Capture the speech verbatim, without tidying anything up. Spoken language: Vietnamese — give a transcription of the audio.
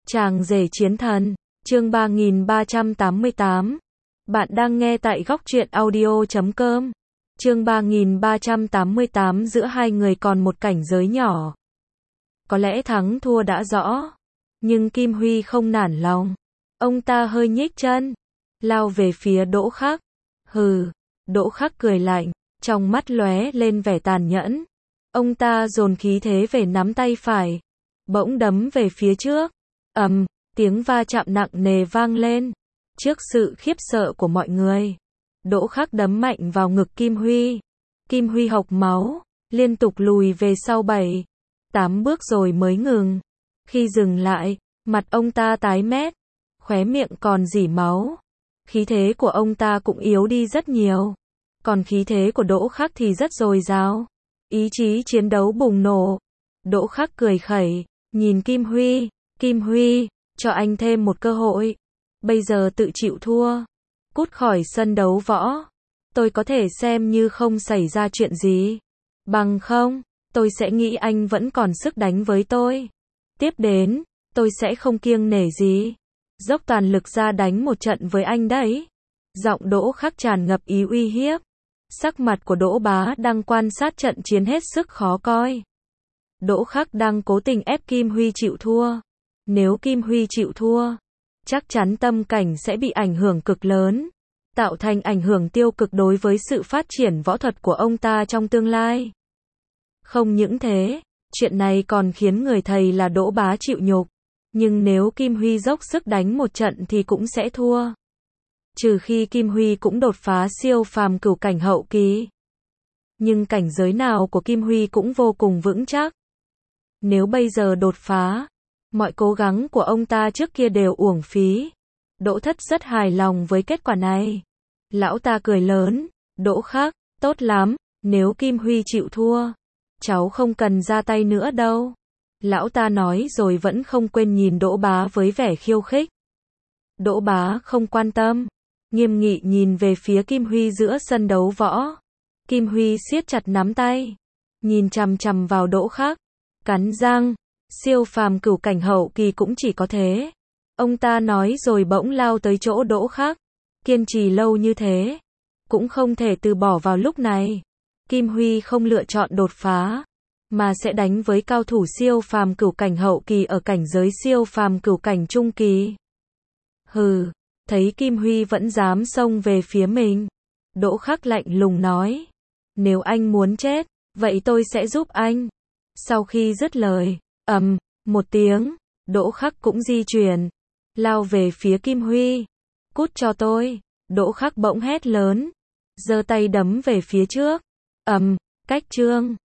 Chàng rể chiến thần, chương ba nghìn ba trăm tám mươi tám. Bạn đang nghe tại góc truyện audio chấm com. Chương ba nghìn ba trăm tám mươi tám giữa hai người còn một cảnh giới nhỏ. Có lẽ thắng thua đã rõ, nhưng Kim Huy không nản lòng. Ông ta hơi nhích chân, lao về phía Đỗ Khắc. Hừ, Đỗ Khắc cười lạnh, trong mắt lóe lên vẻ tàn nhẫn. Ông ta dồn khí thế về nắm tay phải, bỗng đấm về phía trước. Ầm, tiếng va chạm nặng nề vang lên. Trước sự khiếp sợ của mọi người, Đỗ Khắc đấm mạnh vào ngực Kim Huy. Kim Huy hộc máu, liên tục lùi về sau bảy, tám bước rồi mới ngừng. Khi dừng lại, mặt ông ta tái mét, khóe miệng còn rỉ máu. Khí thế của ông ta cũng yếu đi rất nhiều. Còn khí thế của Đỗ Khắc thì rất dồi dào. Ý chí chiến đấu bùng nổ. Đỗ Khắc cười khẩy, nhìn Kim Huy. Kim Huy, cho anh thêm một cơ hội. Bây giờ tự chịu thua. Cút khỏi sân đấu võ. Tôi có thể xem như không xảy ra chuyện gì. Bằng không, tôi sẽ nghĩ anh vẫn còn sức đánh với tôi. Tiếp đến, tôi sẽ không kiêng nể gì. Dốc toàn lực ra đánh một trận với anh đấy. Giọng Đỗ Khắc tràn ngập ý uy hiếp. Sắc mặt của Đỗ Bá đang quan sát trận chiến hết sức khó coi. Đỗ Khắc đang cố tình ép Kim Huy chịu thua. Nếu Kim Huy chịu thua, chắc chắn tâm cảnh sẽ bị ảnh hưởng cực lớn, tạo thành ảnh hưởng tiêu cực đối với sự phát triển võ thuật của ông ta trong tương lai. Không những thế, chuyện này còn khiến người thầy là Đỗ Bá chịu nhục. Nhưng nếu Kim Huy dốc sức đánh một trận thì cũng sẽ thua. Trừ khi Kim Huy cũng đột phá siêu phàm cửu cảnh hậu kỳ. Nhưng cảnh giới nào của Kim Huy cũng vô cùng vững chắc. Nếu bây giờ đột phá, mọi cố gắng của ông ta trước kia đều uổng phí. Đỗ Thất rất hài lòng với kết quả này. Lão ta cười lớn, Đỗ Khắc, tốt lắm, nếu Kim Huy chịu thua, cháu không cần ra tay nữa đâu. Lão ta nói rồi vẫn không quên nhìn Đỗ Bá với vẻ khiêu khích. Đỗ Bá không quan tâm, nghiêm nghị nhìn về phía Kim Huy giữa sân đấu võ. Kim Huy siết chặt nắm tay, nhìn chằm chằm vào Đỗ Khắc, cắn răng. Siêu phàm cửu cảnh hậu kỳ cũng chỉ có thế. Ông ta nói rồi bỗng lao tới chỗ Đỗ Khắc. Kiên trì lâu như thế, cũng không thể từ bỏ vào lúc này. Kim Huy không lựa chọn đột phá, mà sẽ đánh với cao thủ siêu phàm cửu cảnh hậu kỳ ở cảnh giới siêu phàm cửu cảnh trung kỳ. Hừ, thấy Kim Huy vẫn dám xông về phía mình, Đỗ Khắc lạnh lùng nói. Nếu anh muốn chết, vậy tôi sẽ giúp anh. Sau khi dứt lời, ầm, một tiếng, Đỗ Khắc cũng di chuyển, lao về phía Kim Huy. Cút cho tôi, Đỗ Khắc bỗng hét lớn, giơ tay đấm về phía trước. Ầm, cách chương.